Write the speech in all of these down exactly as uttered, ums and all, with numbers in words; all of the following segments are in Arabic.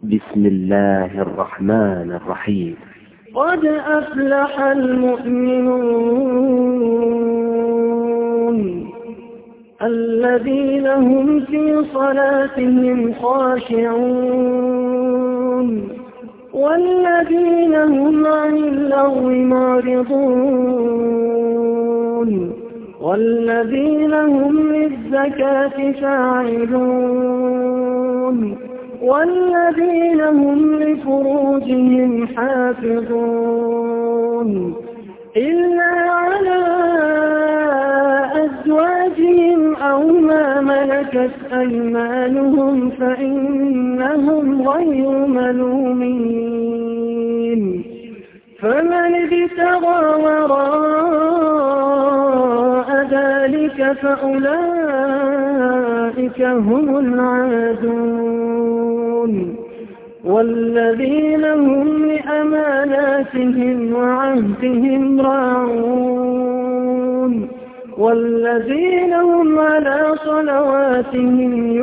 بسم الله الرحمن الرحيم. قد أفلح المؤمنون الذين هم في صلاتهم خاشعون والذين هم عن اللغو معرضون والذين هم للزكاة فاعلون والذين هم لفروجهم حافظون إلا على أزواجهم أو ما ملكت أيمانهم فإنهم غير ملومين فمن ابتغى وراء ذلك فأولئك هم العادون والذين هم لأماناتهم وعهدهم راعون والذين هم على صلواتهم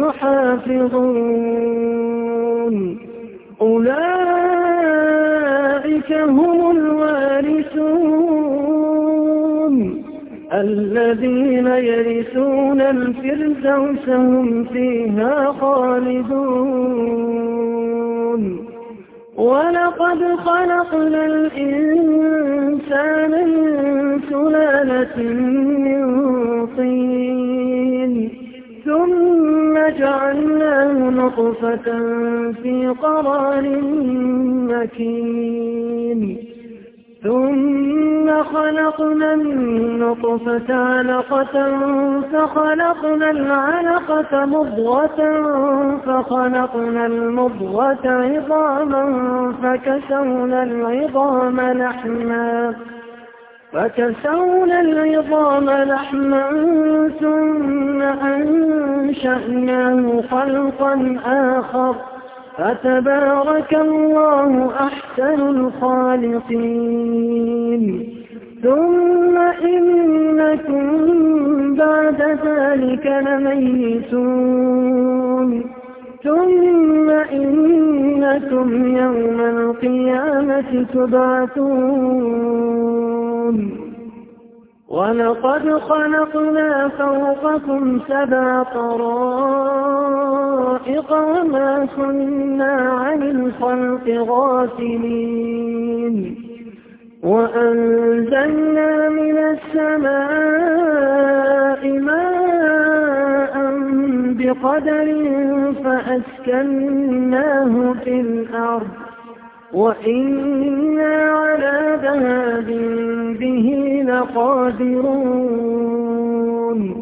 يحافظون أولئك هم الوارثون الذين يرثون الفردوس هم فيها خالدون ولقد خلقنا الإنسان من سلالة من طين ثم جعلناه نطفة في قرار مكين ثم خلقنا النطفة علقة فخلقنا العلقة مضغة فخلقنا المضغة عظاما فكسونا العظام لحما فكسونا العظام لحما ثم أنشأناه خلقا آخر فتبارك الله أحسن الخالقين ثم إنكم بعد ذلك لميتون ثم إنكم يوم القيامة تبعثون ولقد خلقنا فوقكم سبع طرائق وما كنا عن الخلق غافلين وأنزلنا من السماء ماء بقدر فأسكناه في الأرض وإنا على ذهاب به لقادرون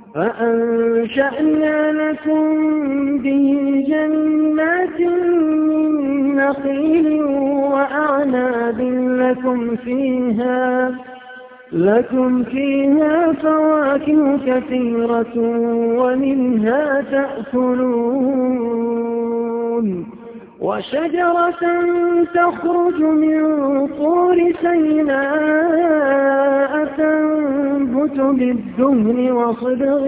فأنشأنا لكم به جنات من نخيل وأعناب لكم فيها لكم فيها فواكه كثيرة ومنها تأكلون وشجرة تخرج من طور سيناء تنبت بالدهن وصبغ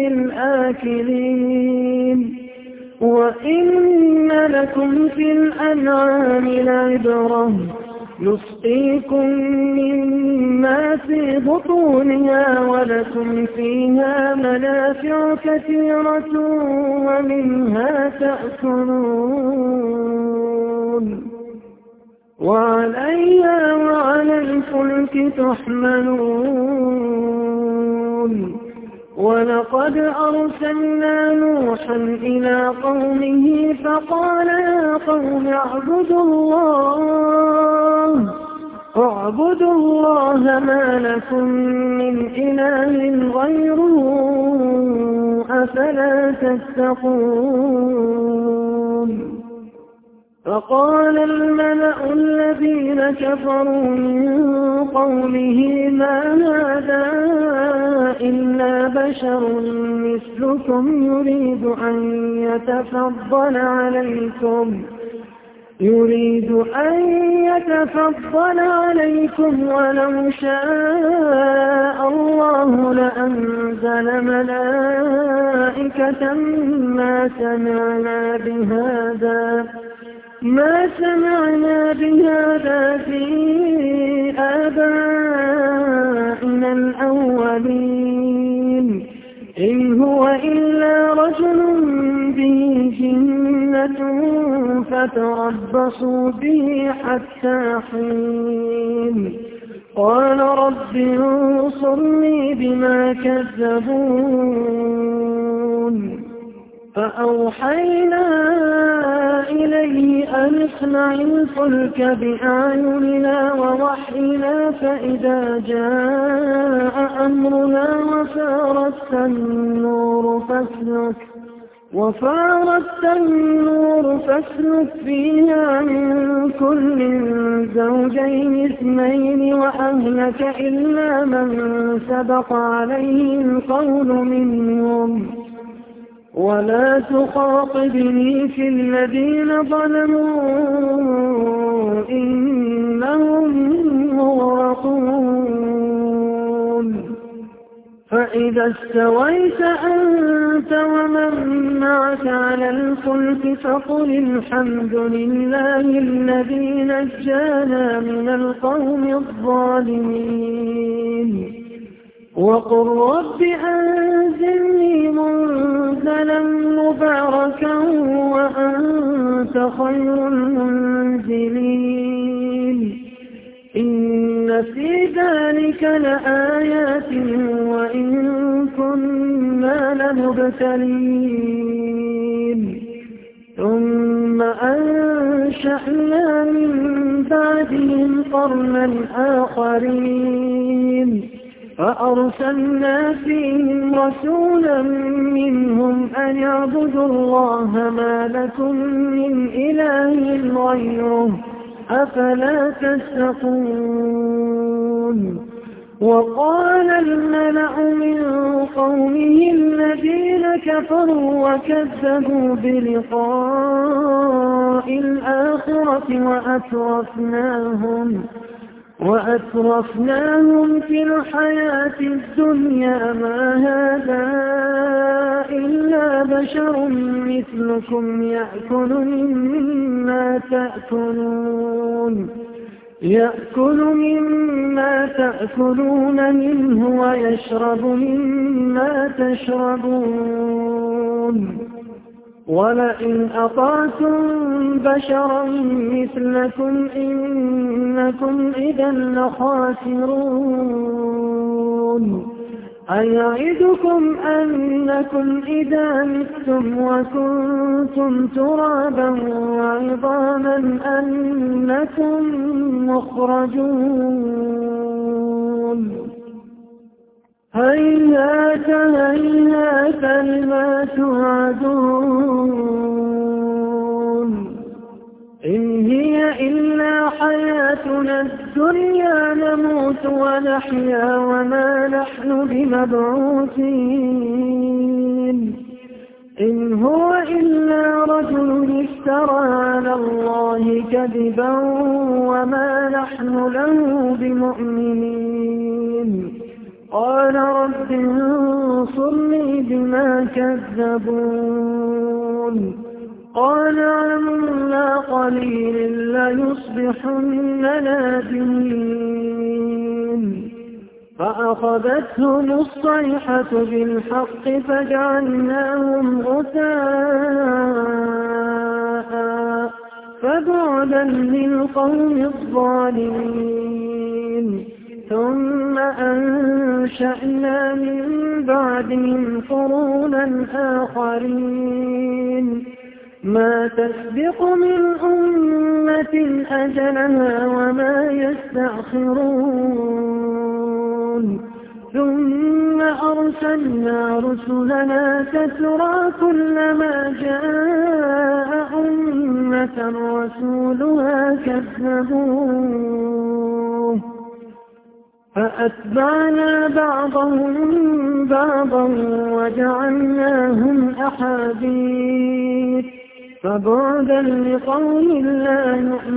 للآكلين وإن لكم في الأنعام لعبرة نسقيكم مما في بطونها ولكم فيها منافع كثيرة ومنها تأكلون وعليها وعلى الفلك تحملون ولقد أرسلنا نوحا إلى قومه فقال يا قوم اعبدوا الله اعبدوا الله ما لكم من إله غيره أفلا تتقون فقال الملأ الذين كفروا من قومه ما هذا إلا بشر مثلكم يريد أن يتفضل عليكم يريد أن يتفضل عليكم ولو شاء الله لأنزل ملائكة ما سمعنا بهذا ما سمعنا بهذا في آبائنا الأولين إن هو إلا رجل به جنة فتربصوا به حتى حين قال رب انصرني بما كذبون فأوحينا إليه أن اصنع الفلك بأعيننا ووحينا فإذا جاء أمرنا وفارت النور فاسلك وفارت النور فاسلك فيها من كل زوجين اثنين وأهلك إلا من سبق عليه القول منهم ولا تخاطبني في الذين ظلموا إنهم مغرقون فإذا استويت أنت ومن معك على الفلك فقل الحمد لله الذي نجانا من القوم الظالمين وقل رب أنزلني منزلا مباركا وأنت خير المنزلين إن في ذلك لآيات وإن كنا لمبتلين ثم أنشأنا من بعدهم قرنا آخرين فأرسلنا فيهم رسولا منهم أن اعبدوا الله ما لكم من إله غيره أفلا تتقون وقال الملأ من قومه الذين كفروا وكذبوا بلقاء الآخرة وأترفناهم وأترفناهم في الحياة الدنيا ما هذا إلا بشر مثلكم يأكل مما تأكلون يأكل مما تأكلون منه ويشرب مما تشربون ولئن أطعتم بشرا مثلكم إنكم إذا لخاسرون أيعدكم أنكم إذا متم وكنتم ترابا وعظاما أنكم مخرجون هيهات هيهات لما توعدون إن هي إلا حياتنا الدنيا نموت ونحيا وما نحن بمبعوثين إن هو إلا رجل افترى على الله كذبا وما نحن له بمؤمنين قال رب انصرني بما كذبون قال عما قليل ليصبحن نادمين فأخذتهم الصيحة بالحق فجعلناهم غثاء فبعدا للقوم الظالمين ثم أنشأنا من بعدهم قرونا آخرين ما تسبق من أمة أجلها وما يستأخرون ثم أرسلنا رسلنا تترى كلما جاء أمة رسولها كذبوه فأتبعنا بعضهم بعضا وجعلناهم أحاديث فبعدا لقوم لا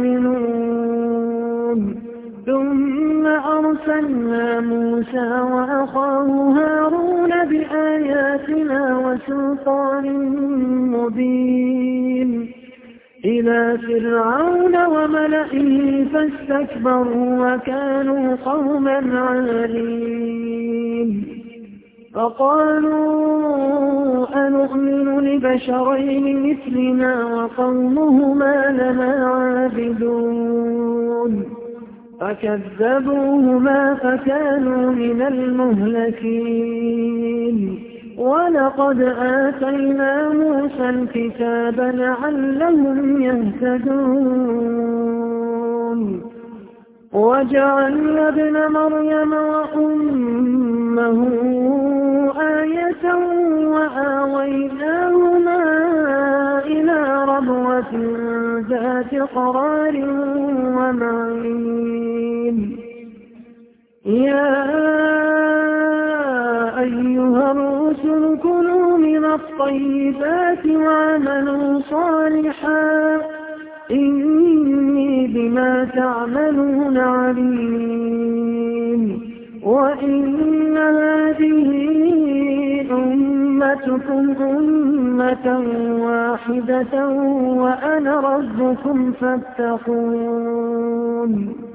يؤمنون. ثم أرسلنا موسى وأخاه هارون بآياتنا وسلطان مبين إلى فرعون وملئه فاستكبروا وكانوا قوما عالين. فقالوا أنؤمن لبشرين مثلنا وقومهما لنا عابدون فكذبوهما فكانوا من المهلكين. ولقد آتينا موسى الكتاب لعلهم يهتدون وجعلنا ابن مريم وأمه آية وآويناهما إلى ربوة ذات قرار ومعين. يا أيها الرسل كلوا من الطيبات واعملوا صالحا إني بما تعملون عليم. وإن هذه أمتكم أمة واحدة وأنا ربكم فاتقون.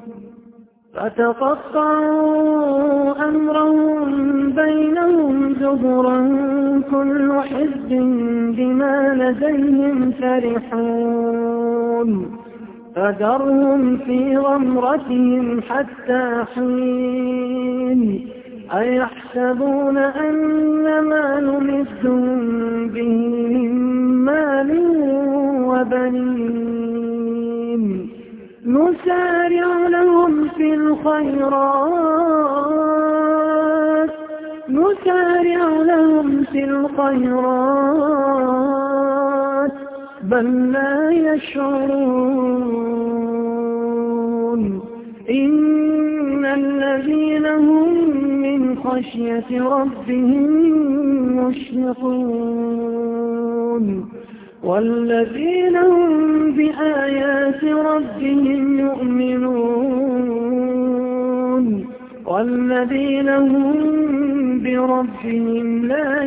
فتقطعوا أمرهم بينهم زبرا كل حزب بما لديهم فرحون. فذرهم في غمرتهم حتى حين. أيحسبون أن ما نمدهم به من مال وبنين نسارع لهم في الخيرات نسارع لهم في الخيرات بل لا يشعرون. إن الذين هم من خشية ربهم مشفقون والذين هم بآيات ربهم يؤمنون والذين هم بربهم لا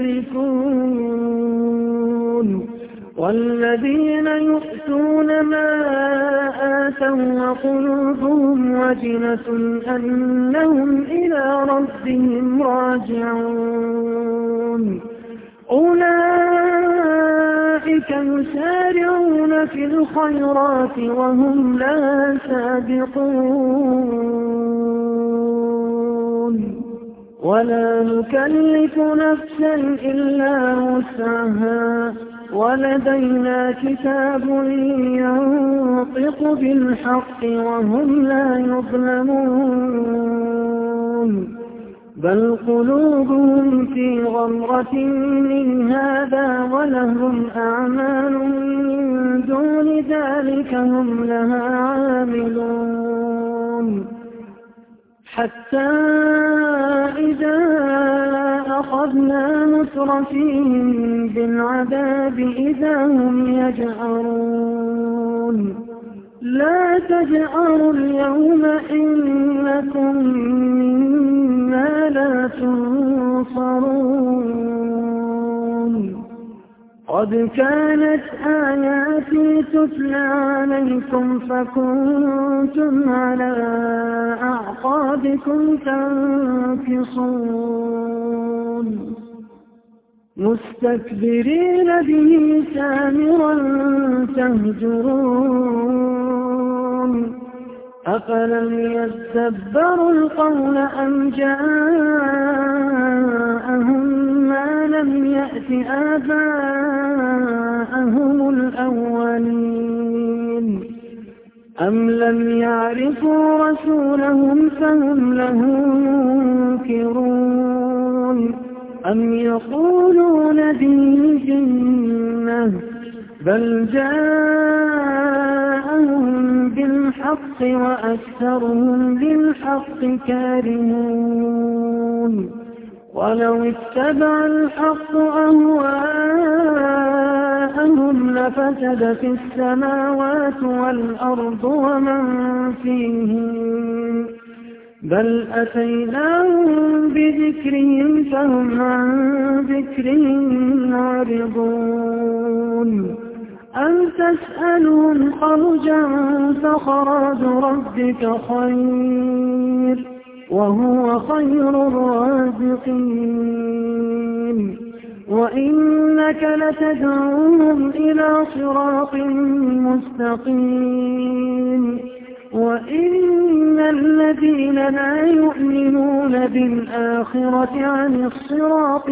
يشركون والذين يؤتون ما آتوا وقلوبهم وجلة أنهم إلى ربهم راجعون. أولئك يسارعون في الخيرات وهم لا سابقون ولا نكلف نفسا إلا وسعها ولدينا كتاب ينطق بالحق وهم لا يظلمون. بل قلوبهم في غمرة من هذا ولهم أعمال من دون ذلك هم لها عاملون. حتى إذا أخذنا مترفيهم بالعذاب إذا هم يجأرون. لا تجأروا اليوم إنكم منا لا تنصرون. قد كانت آياتي تتلى عليكم فكنتم على أعقابكم تنكصون مستكبرين به سامرا تهجرون. أفلم يدبروا القول أم جاءهم ما لم يأت آباءهم الأولين أم لم يعرفوا رسولهم فهم له منكرون أم يقولون به جنة بل جاءهم بالحق وأكثرهم بالحق كارهون. ولو اتبع الحق أهواءهم أطعتهم لفسد في السماوات والأرض ومن فيهن بل أتيناهم بذكرهم فهم عن ذكرهم معرضون أم تسألهم خرجا فخراج ربك خير وهو خير الرازقين وإنك لتدعوهم إلى صراط مستقيم وإن الذين لا يؤمنون بالآخرة عن الصراط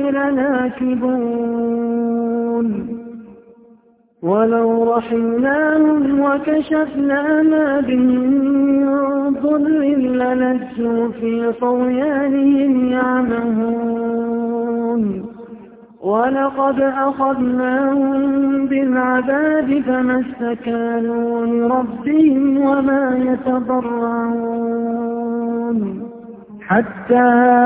لناكبون ولو رحمناهم وكشفنا ما بهم من ضر للجوا في طغيانهم يعمهون ولقد أخذناهم بالعذاب فما استكانوا لربهم وما يتضرعون حتى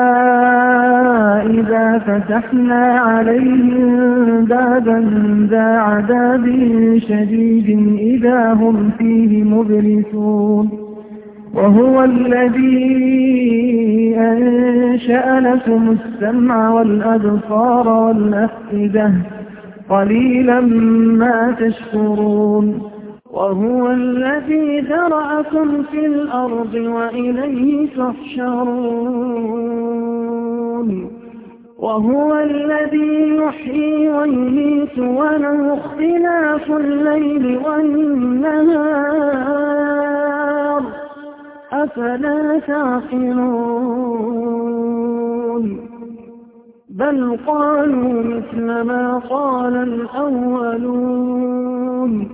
إذا فتحنا عليهم بابا ذا عذاب شديد إذا هم فيه مبلسون وهو الذي أنشأ لكم السمع والأبصار والأفئدة قليلا ما تشكرون وهو الذي ذرأكم في الأرض وإليه تحشرون وهو الذي يحيي ويميت وله اختلاف الليل والنهار أفلا تعقلون بل قالوا مثل ما قال الأولون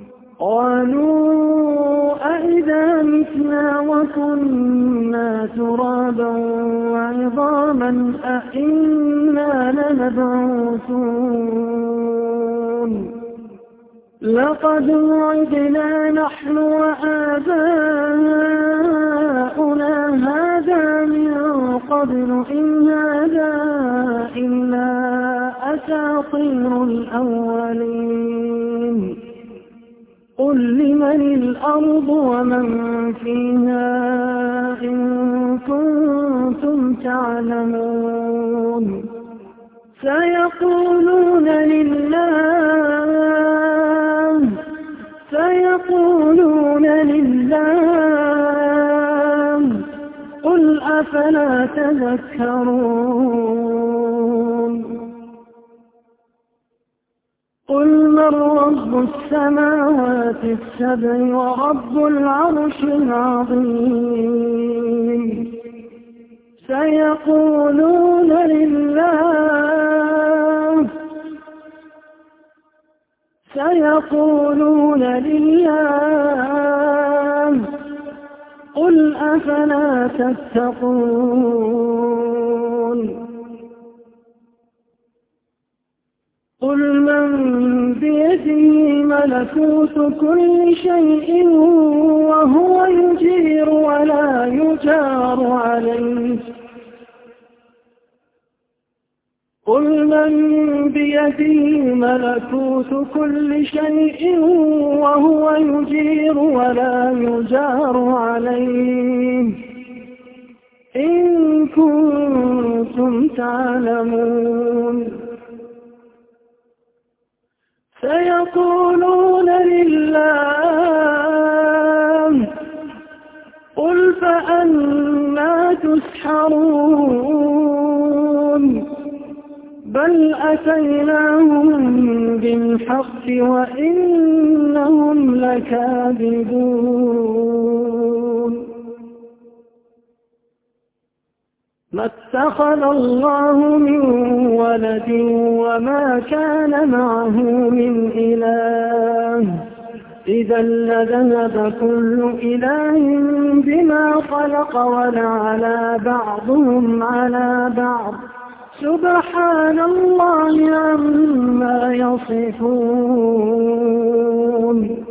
قالوا أئذا متنا وكنا ترابا وعظاما أئنا لمبعوثون لقد وعدنا نحن وآباؤنا هذا من قبل إن هذا إلا أساطير الأولين قل لمن الأرض ومن فيها إن كنتم تعلمون سيقولون لله سيقولون لله قل أفلا تذكرون قل من رب السماوات السبع ورب العرش العظيم سيقولون لله سيقولون لله قل أفلا تتقون قل من بيده ملكوت كل شيء وهو يجير ولا يجار عليه قل من بيده ملكوت كل شيء وهو يجير ولا يجار عليه إن كنتم تعلمون سيقولون لله قل فأنى تسحرون بل أتيناهم بالحق وإنهم لكاذبون ما اتخذ الله من ولد وما كان معه من إله إذا لذهب كل إله بما خلق ولعلى بعضهم على بعض سبحان الله عما يصفون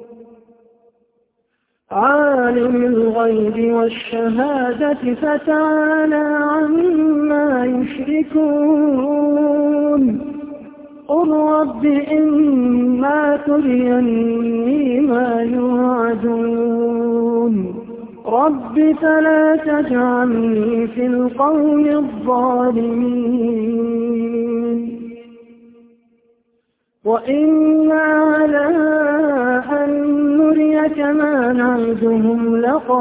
عالم الغيب والشهادة فتعالى عما يشركون قل رب إما تريني ما يوعدون رب فلا تجعلني في القوم الظالمين وإنا على أن نريك ما نعدهم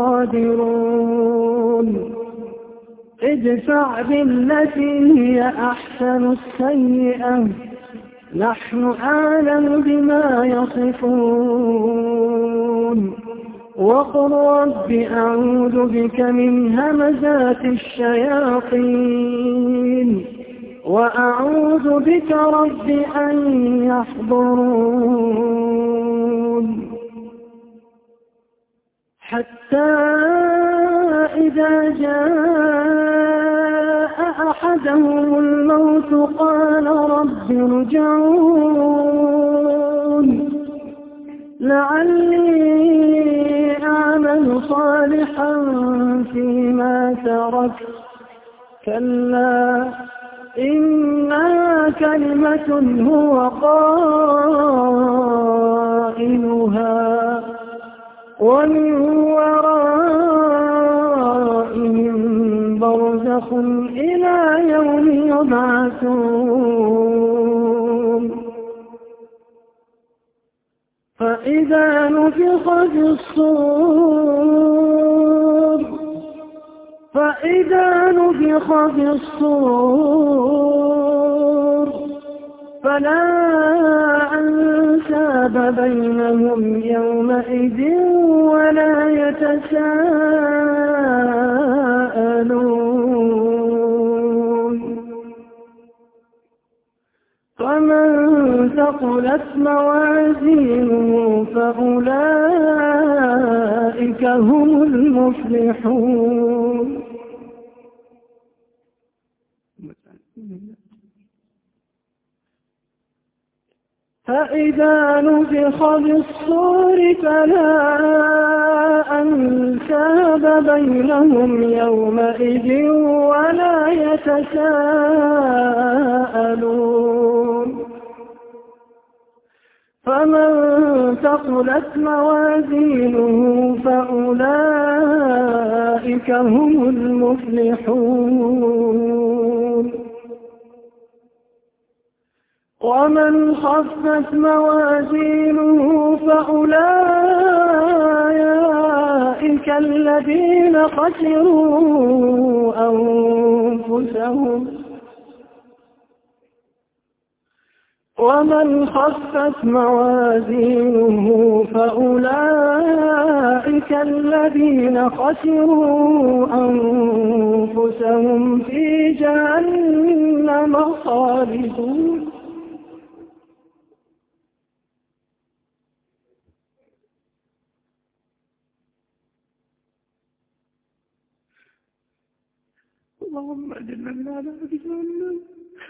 لقادرون ادفع بالتي هي أحسن السيئة نحن أعلم بما يصفون وقل رب أعوذ بك من همزات الشياطين وأعوذ بك رب أن يحضرون حتى إذا جاء أحدهم الموت قال رب ارجعون لعلي أعمل صالحا فيما تركت كلا إنها كلمة هو قائلها ومن ورائهم برزخ إلى يوم يبعثون فإذا نفخ في الصور فإذا نفخ في الصور فلا أنساب بينهم يومئذ ولا يتساءلون فمن ثقلت موازينه فأولئك هم المفلحون فإذا نفخ بالصور فلا أنساب بينهم يومئذ ولا يتساءلون فمن ثقلت موازينه فأولئك هم المفلحون ومن خفت موازينه فأولئك الذين خسروا أنفسهم ومن خفت موازينه فأولئك الذين خسروا أنفسهم في جهنم خالدون اللهم أجرنا من عذاب جهنم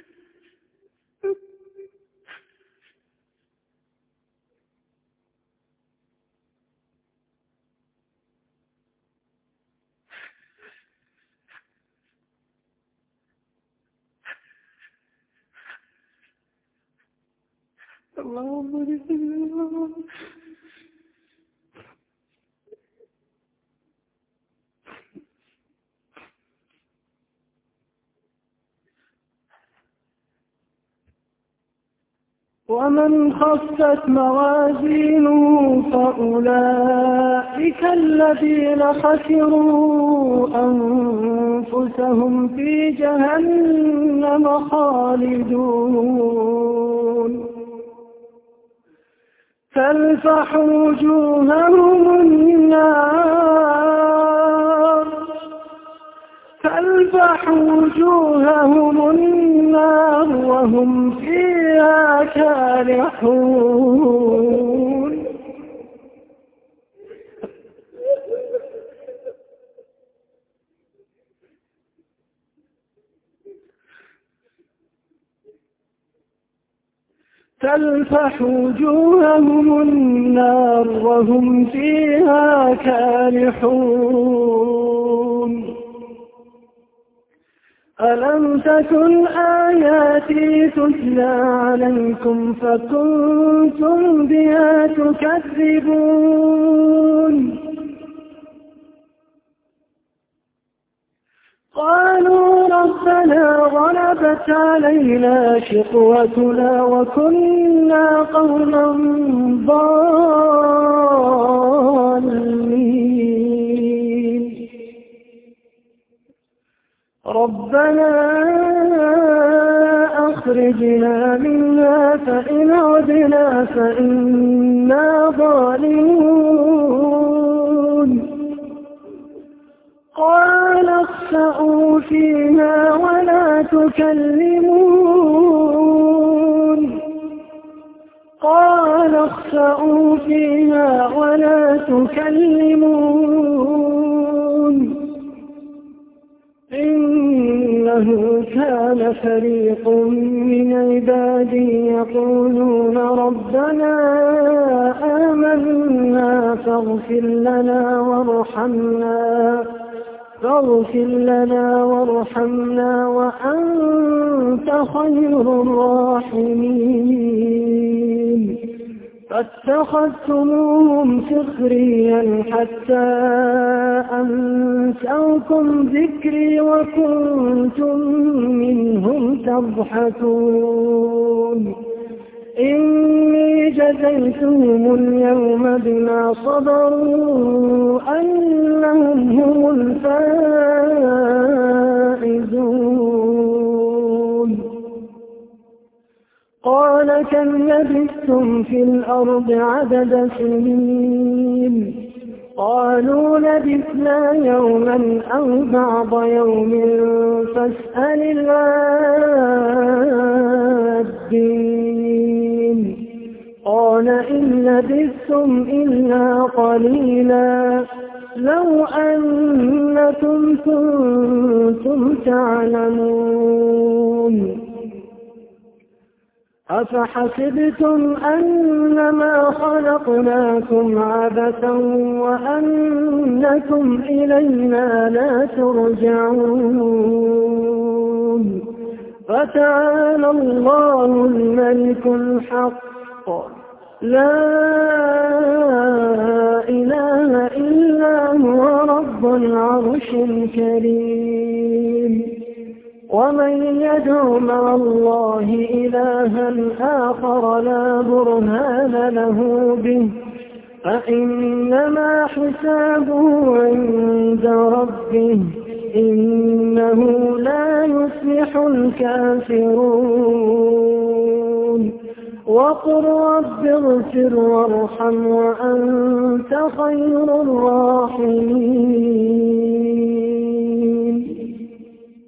اللهم أجرنا ومن خفت موازينه فأولئك الذين خسروا أنفسهم في جهنم خالدون تلفح وجوههم النار تلفح وجوههم النار وهم فيها كالحون تلفح وجوههم النار وهم فيها كالحون ألم تكن آياتي تتلى عليكم فكنتم بها تكذبون قالوا ربنا غلبت علينا شقوتنا وكنا قوما ضالين ربنا أخرجنا منها فإن عدنا فإنا ظالمون قال اخسئوا فيها ولا تكلمون قال اخسئوا فيها ولا تكلمون إنه كان فريق من عبادي يقولون ربنا آمنا فاغفر لنا وارحمنا فاغفر لنا وارحمنا وأنت خير الراحمين فاتخذتموهم سخريا حتى أنسوكم ذكري وكنتم منهم تضحكون إني جزيتهم اليوم بما صبروا أنهم هم الفائزون قال كم لبثتم في الأرض عدد سنين قالوا لبثنا يوما أو بعض يوم فاسأل العادين قال إن لبثتم إلا قليلا لو أنكم كنتم تعلمون أفحسبتم أنما خلقناكم عبثا وأنكم إلينا لا ترجعون فتعالى الله الملك الحق لا إله إلا هو رب العرش الكريم ومن يدع مع الله إلها آخر لا برهان له به فإنما حسابه عند ربه إنه لا يفلح الكافرون وقل رب اغفر وارحم وأنت خير الراحمين